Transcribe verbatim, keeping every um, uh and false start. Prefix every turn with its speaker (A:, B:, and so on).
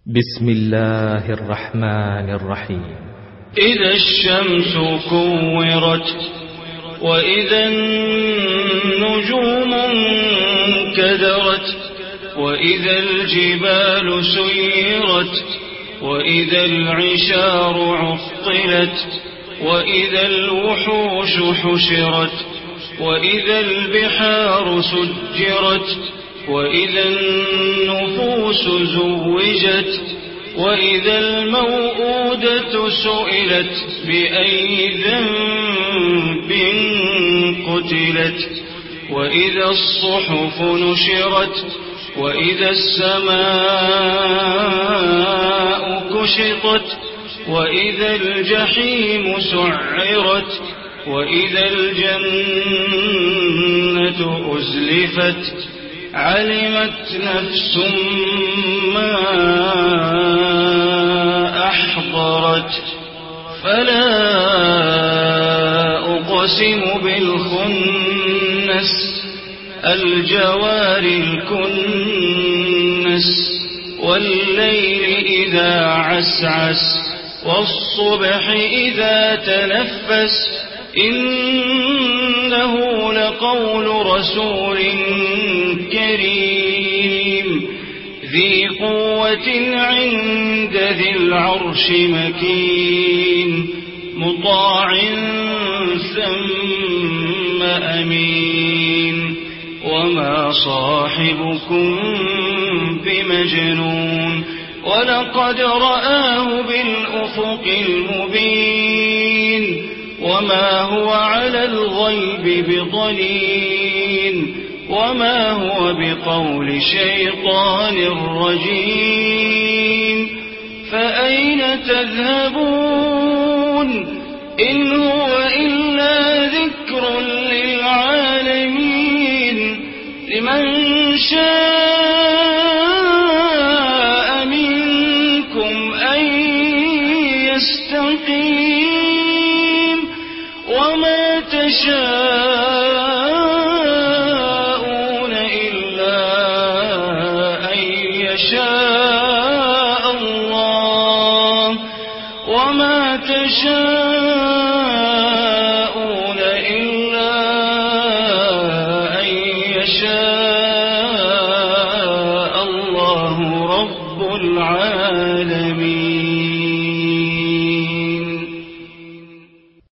A: بسم الله الرحمن الرحيم.
B: إذا الشمس كورت وإذا النجوم انكدرت وإذا الجبال سيرت وإذا العشار عطلت وإذا الوحوش حشرت وإذا البحار سجرت وإذا النفوس زوجت وإذا الموءودة سئلت بأي ذنب قتلت وإذا الصحف نشرت وإذا السماء كشطت وإذا الجحيم سعرت وإذا الجنة أزلفت علمت نفس ما أحضرت فلا أقسم بالخنس الجوار الكنس والليل إذا عسعس والصبح إذا تنفس إنه لقول رسول كريم ذي قوة عند ذي العرش مكين مطاع ثم أمين وما صاحبكم بمجنون ولقد رآه بالأفق المبين وما هو على الغيب بضنين وما هو بقول شيطان رجيم فأين تذهبون إن هو إلا ذكر للعالمين لمن شاء